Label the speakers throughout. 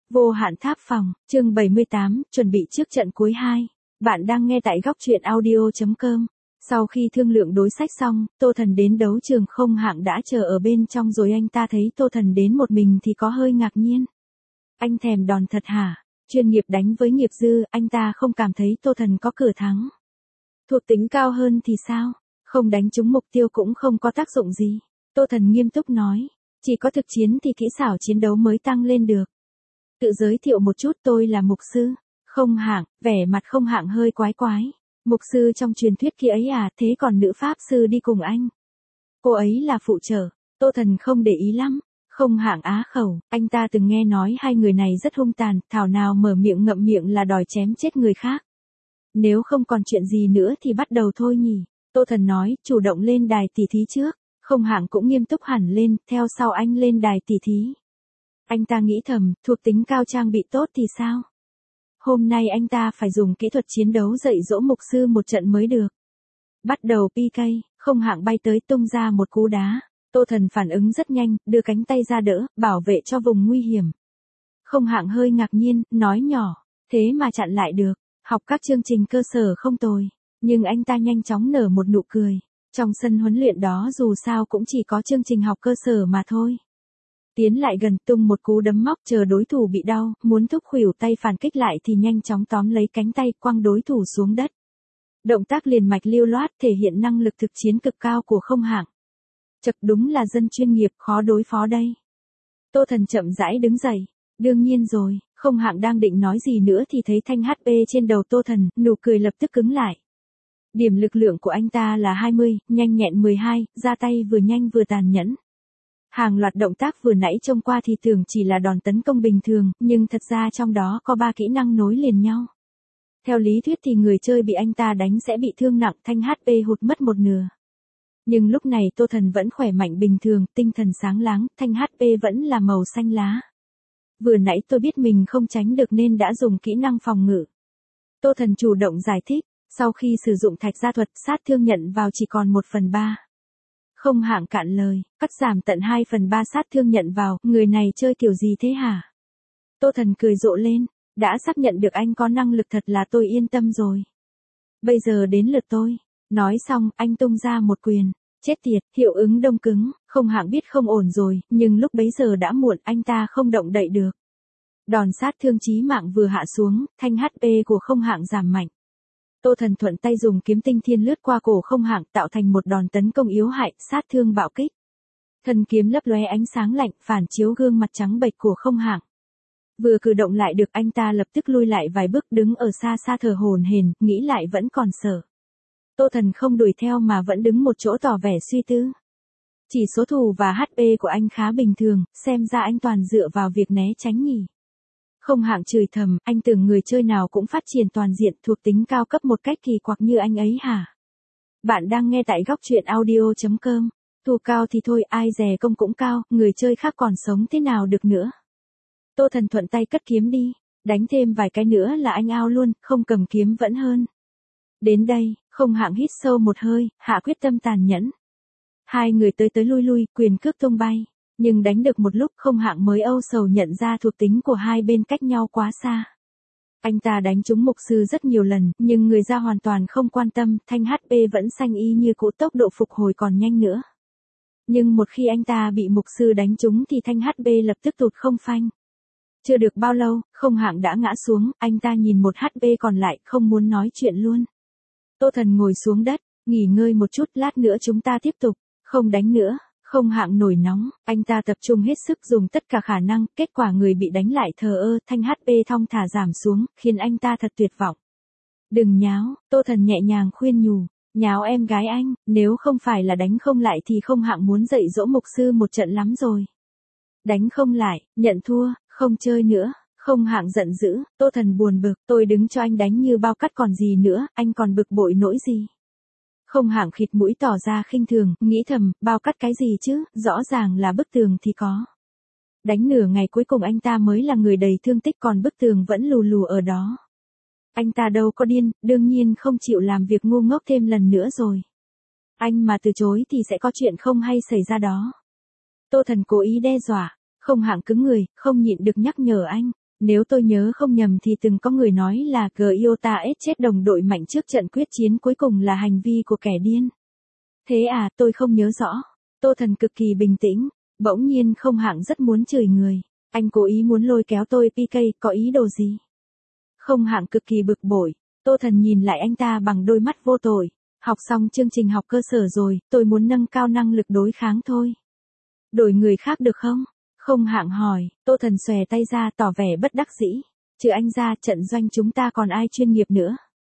Speaker 1: Vô hạn tháp phòng, chương 78, chuẩn bị trước trận cuối 2. Bạn đang nghe tại góc truyện audio.com. Sau khi thương lượng đối sách xong, Tô Thần đến đấu trường không hạng đã chờ ở bên trong rồi anh ta thấy Tô Thần đến một mình thì có hơi ngạc nhiên. Anh thèm đòn thật hả? Chuyên nghiệp đánh với nghiệp dư, anh ta không cảm thấy Tô Thần có cửa thắng. Thuộc tính cao hơn thì sao? Không đánh trúng mục tiêu cũng không có tác dụng gì. Tô Thần nghiêm túc nói, chỉ có thực chiến thì kỹ xảo chiến đấu mới tăng lên được. Tự giới thiệu một chút, tôi là mục sư. Không hạng, vẻ mặt không hạng hơi quái quái. Mục sư trong truyền thuyết kia ấy à, thế còn nữ pháp sư đi cùng anh? Cô ấy là phụ trợ. Tô Thần không để ý lắm. Không hạng á khẩu, anh ta từng nghe nói hai người này rất hung tàn, thảo nào mở miệng ngậm miệng là đòi chém chết người khác. Nếu không còn chuyện gì nữa thì bắt đầu thôi nhỉ. Tô Thần nói, chủ động lên đài tỉ thí trước. Không hạng cũng nghiêm túc hẳn lên, theo sau anh lên đài tỉ thí. Anh ta nghĩ thầm, thuộc tính cao trang bị tốt thì sao? Hôm nay anh ta phải dùng kỹ thuật chiến đấu dạy dỗ mục sư một trận mới được. Bắt đầu PK, không hạng bay tới tung ra một cú đá. Tô Thần phản ứng rất nhanh, đưa cánh tay ra đỡ, bảo vệ cho vùng nguy hiểm. Không hạng hơi ngạc nhiên, nói nhỏ, thế mà chặn lại được, học các chương trình cơ sở không tồi. Nhưng anh ta nhanh chóng nở một nụ cười. Trong sân huấn luyện đó dù sao cũng chỉ có chương trình học cơ sở mà thôi. Tiến lại gần tung một cú đấm móc chờ đối thủ bị đau, muốn thúc khuỷu tay phản kích lại thì nhanh chóng tóm lấy cánh tay quăng đối thủ xuống đất. Động tác liền mạch lưu loát thể hiện năng lực thực chiến cực cao của không hạng. Chật, đúng là dân chuyên nghiệp, khó đối phó đây. Tô Thần chậm rãi đứng dậy. Đương nhiên rồi, không hạng đang định nói gì nữa thì thấy thanh HP trên đầu Tô Thần, nụ cười lập tức cứng lại. Điểm lực lượng của anh ta là 20, nhanh nhẹn 12, ra tay vừa nhanh vừa tàn nhẫn. Hàng loạt động tác vừa nãy trông qua thì tưởng chỉ là đòn tấn công bình thường, nhưng thật ra trong đó có 3 kỹ năng nối liền nhau. Theo lý thuyết thì người chơi bị anh ta đánh sẽ bị thương nặng, thanh HP hụt mất một nửa. Nhưng lúc này Tô Thần vẫn khỏe mạnh bình thường, tinh thần sáng láng, thanh HP vẫn là màu xanh lá. Vừa nãy tôi biết mình không tránh được nên đã dùng kỹ năng phòng ngự. Tô Thần chủ động giải thích, sau khi sử dụng thạch gia thuật sát thương nhận vào chỉ còn 1/3. Không hạng cạn lời, cắt giảm tận 2/3 sát thương nhận vào, người này chơi kiểu gì thế hả? Tô Thần cười rộ lên, đã xác nhận được anh có năng lực thật là tôi yên tâm rồi. Bây giờ đến lượt tôi. Nói xong, anh tung ra một quyền. Chết tiệt, hiệu ứng đông cứng, không hạng biết không ổn rồi, nhưng lúc bấy giờ đã muộn, anh ta không động đậy được. Đòn sát thương chí mạng vừa hạ xuống, thanh HP của không hạng giảm mạnh. Tô Thần thuận tay dùng kiếm tinh thiên lướt qua cổ không hạng tạo thành một đòn tấn công yếu hại, sát thương bạo kích. Thân kiếm lấp lóe ánh sáng lạnh phản chiếu gương mặt trắng bệch của không hạng. Vừa cử động lại được anh ta lập tức lui lại vài bước đứng ở xa xa thở hổn hển, nghĩ lại vẫn còn sợ. Tô Thần không đuổi theo mà vẫn đứng một chỗ tỏ vẻ suy tư. Chỉ số thù và HP của anh khá bình thường, xem ra anh toàn dựa vào việc né tránh nhỉ. Không hạng chửi thầm, anh tưởng người chơi nào cũng phát triển toàn diện thuộc tính cao cấp một cách kỳ quặc như anh ấy hả? Bạn đang nghe tại góc truyện audio.com. Thù cao thì thôi, ai dè công cũng cao, người chơi khác còn sống thế nào được nữa. Tô Thần thuận tay cất kiếm đi, đánh thêm vài cái nữa là anh ao luôn, không cầm kiếm vẫn hơn. Đến đây, không hạng hít sâu một hơi, hạ quyết tâm tàn nhẫn. Hai người tới tới lui lui, quyền cước tung bay. Nhưng đánh được một lúc không hạng mới âu sầu nhận ra thuộc tính của hai bên cách nhau quá xa. Anh ta đánh trúng mục sư rất nhiều lần, nhưng người ra hoàn toàn không quan tâm, thanh HP vẫn xanh y như cũ, tốc độ phục hồi còn nhanh nữa. Nhưng một khi anh ta bị mục sư đánh trúng thì thanh HP lập tức tụt không phanh. Chưa được bao lâu, không hạng đã ngã xuống, anh ta nhìn một HP còn lại, không muốn nói chuyện luôn. Tô Thần ngồi xuống đất, nghỉ ngơi một chút, lát nữa chúng ta tiếp tục, không đánh nữa. Không hạng nổi nóng, anh ta tập trung hết sức dùng tất cả khả năng, kết quả người bị đánh lại thờ ơ, thanh HP thong thả giảm xuống, khiến anh ta thật tuyệt vọng. Đừng nháo, Tô Thần nhẹ nhàng khuyên nhủ, nháo em gái anh, nếu không phải là đánh không lại thì không hạng muốn dạy dỗ mục sư một trận lắm rồi. Đánh không lại, nhận thua, không chơi nữa. Không hạng giận dữ, Tô Thần buồn bực, tôi đứng cho anh đánh như bao cắt còn gì nữa, anh còn bực bội nỗi gì. Không hạng khịt mũi tỏ ra khinh thường, nghĩ thầm, bao cắt cái gì chứ, rõ ràng là bức tường thì có. Đánh nửa ngày cuối cùng anh ta mới là người đầy thương tích còn bức tường vẫn lù lù ở đó. Anh ta đâu có điên, đương nhiên không chịu làm việc ngu ngốc thêm lần nữa rồi. Anh mà từ chối thì sẽ có chuyện không hay xảy ra đó. Tô Thần cố ý đe dọa, không hạng cứng người, không nhịn được nhắc nhở anh. Nếu tôi nhớ không nhầm thì từng có người nói là Gyota S chết đồng đội mạnh trước trận quyết chiến cuối cùng là hành vi của kẻ điên. Thế à, tôi không nhớ rõ. Tô Thần cực kỳ bình tĩnh, bỗng nhiên Không Hạng rất muốn chửi người. Anh cố ý muốn lôi kéo tôi PK, có ý đồ gì? Không Hạng cực kỳ bực bội. Tô Thần nhìn lại anh ta bằng đôi mắt vô tội. Học xong chương trình học cơ sở rồi, tôi muốn nâng cao năng lực đối kháng thôi. Đổi người khác được không? Không Hạng hỏi. Tô Thần xòe tay ra tỏ vẻ bất đắc dĩ. Trừ anh ra, trận doanh chúng ta còn ai chuyên nghiệp nữa?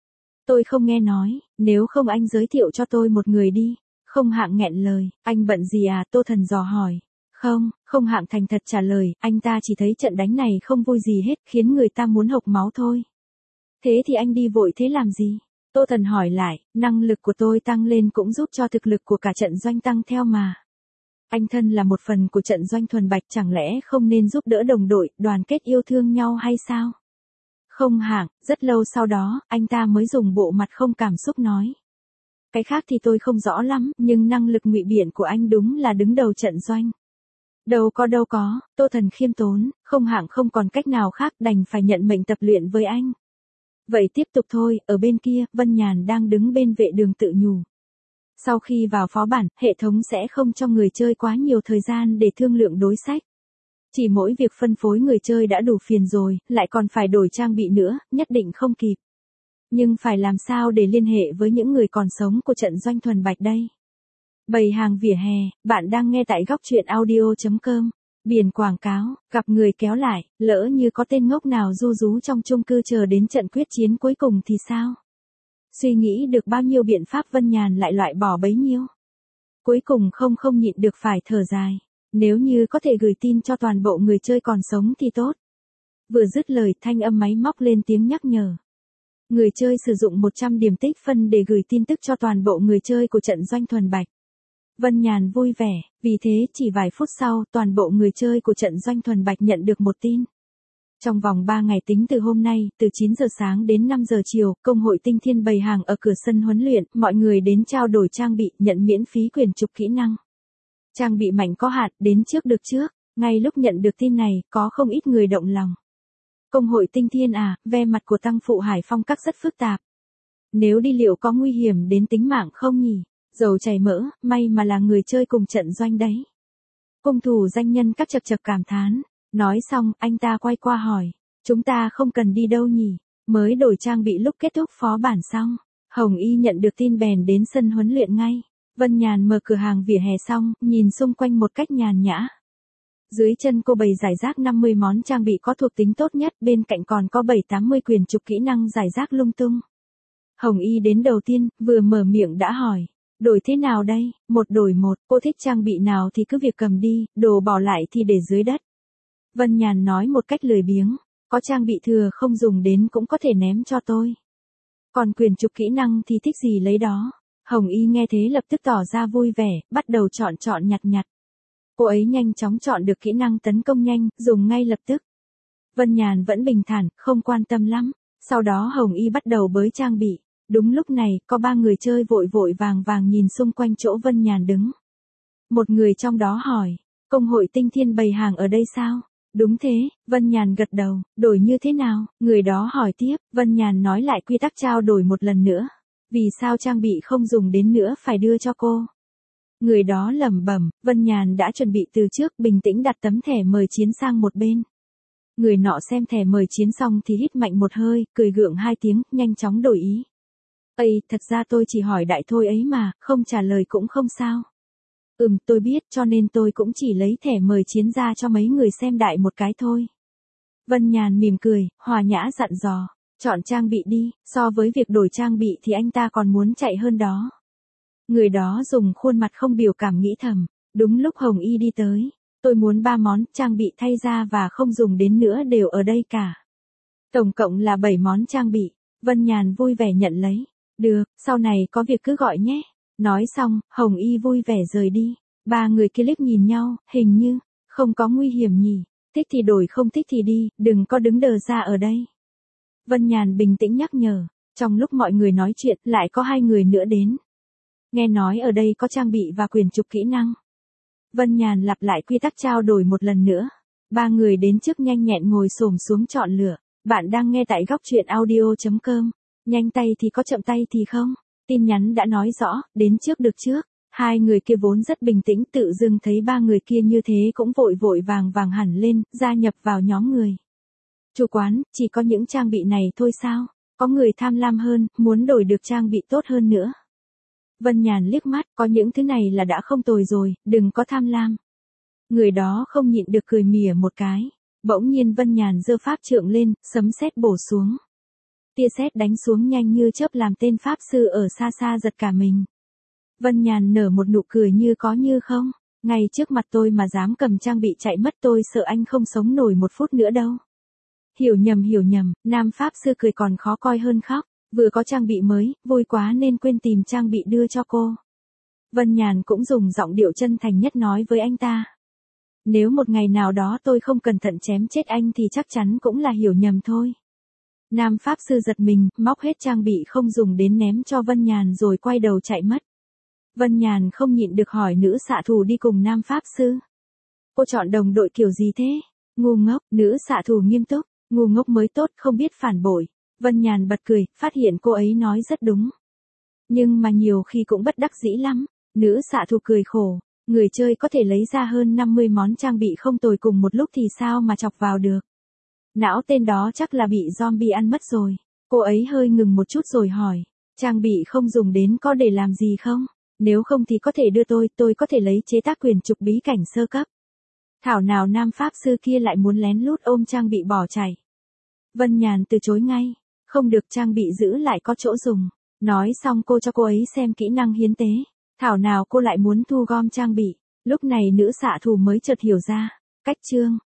Speaker 1: Tôi không nghe nói, nếu không anh giới thiệu cho tôi một người đi. Không Hạng nghẹn lời. Anh bận gì à? Tô Thần dò hỏi. Không Hạng thành thật trả lời, anh ta chỉ thấy trận đánh này không vui gì hết, khiến người ta muốn hộc máu thôi. Thế thì anh đi vội thế làm gì? Tô Thần hỏi lại, năng lực của tôi tăng lên cũng giúp cho thực lực của cả trận doanh tăng theo mà. Anh thân là một phần của trận doanh thuần bạch, chẳng lẽ không nên giúp đỡ đồng đội, đoàn kết yêu thương nhau hay sao? Không Hạng, rất lâu sau đó, anh ta mới dùng bộ mặt không cảm xúc nói. Cái khác thì tôi không rõ lắm, nhưng năng lực ngụy biện của anh đúng là đứng đầu trận doanh. Đâu có, Tô Thần khiêm tốn, Không Hạng không còn cách nào khác đành phải nhận mệnh tập luyện với anh. Vậy tiếp tục thôi, ở bên kia, Vân Nhàn đang đứng bên vệ đường tự nhủ. Sau khi vào phó bản, hệ thống sẽ không cho người chơi quá nhiều thời gian để thương lượng đối sách. Chỉ mỗi việc phân phối người chơi đã đủ phiền rồi, lại còn phải đổi trang bị nữa, nhất định không kịp. Nhưng phải làm sao để liên hệ với những người còn sống của trận doanh thuần bạch đây? Bày hàng vỉa hè, bạn đang nghe tại góc truyện audio.com. Biển quảng cáo, gặp người kéo lại, lỡ như có tên ngốc nào ru rú trong chung cư chờ đến trận quyết chiến cuối cùng thì sao? Suy nghĩ được bao nhiêu biện pháp Vân Nhàn lại loại bỏ bấy nhiêu. Cuối cùng không nhịn được phải thở dài. Nếu như có thể gửi tin cho toàn bộ người chơi còn sống thì tốt. Vừa dứt lời thanh âm máy móc lên tiếng nhắc nhở. Người chơi sử dụng 100 điểm tích phân để gửi tin tức cho toàn bộ người chơi của trận doanh thuần bạch. Vân Nhàn vui vẻ, vì thế chỉ vài phút sau toàn bộ người chơi của trận doanh thuần bạch nhận được một tin. Trong vòng 3 ngày tính từ hôm nay, từ 9 giờ sáng đến 5 giờ chiều, công hội Tinh Thiên bày hàng ở cửa sân huấn luyện, mọi người đến trao đổi trang bị, nhận miễn phí quyển trục kỹ năng. Trang bị mạnh có hạn, đến trước được trước, ngay lúc nhận được tin này, có không ít người động lòng. Công hội Tinh Thiên à, ve mặt của Tăng Phụ Hải Phong các rất phức tạp. Nếu đi liệu có nguy hiểm đến tính mạng không nhỉ? Dầu chảy mỡ, may mà là người chơi cùng trận doanh đấy. Cung thủ danh nhân các chật chật cảm thán. Nói xong, anh ta quay qua hỏi. Chúng ta không cần đi đâu nhỉ? Mới đổi trang bị lúc kết thúc phó bản xong. Hồng Y nhận được tin bèn đến sân huấn luyện ngay. Vân Nhàn mở cửa hàng vỉa hè xong, nhìn xung quanh một cách nhàn nhã. Dưới chân cô bày giải rác 50 món trang bị có thuộc tính tốt nhất, bên cạnh còn có 7-80 quyển trục kỹ năng giải rác lung tung. Hồng Y đến đầu tiên, vừa mở miệng đã hỏi. Đổi thế nào đây? Một đổi một, cô thích trang bị nào thì cứ việc cầm đi, đồ bỏ lại thì để dưới đất. Vân Nhàn nói một cách lười biếng, có trang bị thừa không dùng đến cũng có thể ném cho tôi. Còn quyển trục kỹ năng thì thích gì lấy đó. Hồng Y nghe thế lập tức tỏ ra vui vẻ, bắt đầu chọn nhặt. Cô ấy nhanh chóng chọn được kỹ năng tấn công nhanh, dùng ngay lập tức. Vân Nhàn vẫn bình thản, không quan tâm lắm. Sau đó Hồng Y bắt đầu bới trang bị. Đúng lúc này, có 3 người chơi vội vàng nhìn xung quanh chỗ Vân Nhàn đứng. Một người trong đó hỏi, công hội Tinh Thiên bày hàng ở đây sao? Đúng thế, Vân Nhàn gật đầu, đổi như thế nào? Người đó hỏi tiếp, Vân Nhàn nói lại quy tắc trao đổi một lần nữa. Vì sao trang bị không dùng đến nữa phải đưa cho cô? Người đó lẩm bẩm, Vân Nhàn đã chuẩn bị từ trước, bình tĩnh đặt tấm thẻ mời chiến sang một bên. Người nọ xem thẻ mời chiến xong thì hít mạnh một hơi, cười gượng 2 tiếng, nhanh chóng đổi ý. Ây, thật ra tôi chỉ hỏi đại thôi ấy mà, không trả lời cũng không sao. Tôi biết, cho nên tôi cũng chỉ lấy thẻ mời chiến ra cho mấy người xem đại một cái thôi. Vân Nhàn mỉm cười, hòa nhã dặn dò, chọn trang bị đi, so với việc đổi trang bị thì anh ta còn muốn chạy hơn đó. Người đó dùng khuôn mặt không biểu cảm nghĩ thầm, đúng lúc Hồng Y đi tới, tôi muốn 3 món trang bị thay ra và không dùng đến nữa đều ở đây cả. Tổng cộng là 7 món trang bị, Vân Nhàn vui vẻ nhận lấy. Được, sau này có việc cứ gọi nhé. Nói xong, Hồng Y vui vẻ rời đi. 3 người kia liếc nhìn nhau, hình như, không có nguy hiểm nhỉ. Thích thì đổi, không thích thì đi, đừng có đứng đờ ra ở đây. Vân Nhàn bình tĩnh nhắc nhở. Trong lúc mọi người nói chuyện, lại có 2 người nữa đến. Nghe nói ở đây có trang bị và quyển trục kỹ năng. Vân Nhàn lặp lại quy tắc trao đổi một lần nữa. Ba người đến trước nhanh nhẹn ngồi xổm xuống chọn lựa. Bạn đang nghe tại góc truyện audio.com. Nhanh tay thì có chậm tay thì không. Tin nhắn đã nói rõ, đến trước được trước. Hai người kia vốn rất bình tĩnh, tự dưng thấy ba người kia như thế cũng vội vội vàng vàng hẳn lên, gia nhập vào nhóm người. Chủ quán, chỉ có những trang bị này thôi sao? Có người tham lam hơn, muốn đổi được trang bị tốt hơn nữa. Vân Nhàn liếc mắt, có những thứ này là đã không tồi rồi, đừng có tham lam. Người đó không nhịn được cười mỉa một cái. Bỗng nhiên Vân Nhàn giơ pháp trượng lên, sấm sét bổ xuống. Tia sét đánh xuống nhanh như chớp làm tên pháp sư ở xa xa giật cả mình. Vân Nhàn nở một nụ cười như có như không. Ngay trước mặt tôi mà dám cầm trang bị chạy mất, tôi sợ anh không sống nổi một phút nữa đâu. Hiểu nhầm, nam pháp sư cười còn khó coi hơn khóc. Vừa có trang bị mới, vui quá nên quên tìm trang bị đưa cho cô. Vân Nhàn cũng dùng giọng điệu chân thành nhất nói với anh ta. Nếu một ngày nào đó tôi không cẩn thận chém chết anh thì chắc chắn cũng là hiểu nhầm thôi. Nam pháp sư giật mình, móc hết trang bị không dùng đến ném cho Vân Nhàn rồi quay đầu chạy mất. Vân Nhàn không nhịn được hỏi nữ xạ thủ đi cùng nam pháp sư. Cô chọn đồng đội kiểu gì thế? Ngu ngốc, nữ xạ thủ nghiêm túc, ngu ngốc mới tốt, không biết phản bội. Vân Nhàn bật cười, phát hiện cô ấy nói rất đúng. Nhưng mà nhiều khi cũng bất đắc dĩ lắm. Nữ xạ thủ cười khổ, người chơi có thể lấy ra hơn 50 món trang bị không tồi cùng một lúc thì sao mà chọc vào được. Não tên đó chắc là bị zombie ăn mất rồi. Cô ấy hơi ngừng một chút rồi hỏi, trang bị không dùng đến có để làm gì không? Nếu không thì có thể đưa tôi có thể lấy chế tác quyền trục bí cảnh sơ cấp. Thảo nào nam pháp sư kia lại muốn lén lút ôm trang bị bỏ chạy. Vân Nhàn từ chối ngay, không được, trang bị giữ lại có chỗ dùng. Nói xong cô cho cô ấy xem kỹ năng hiến tế. Thảo nào cô lại muốn thu gom trang bị. Lúc này nữ xạ thủ mới chợt hiểu ra. Cách chương.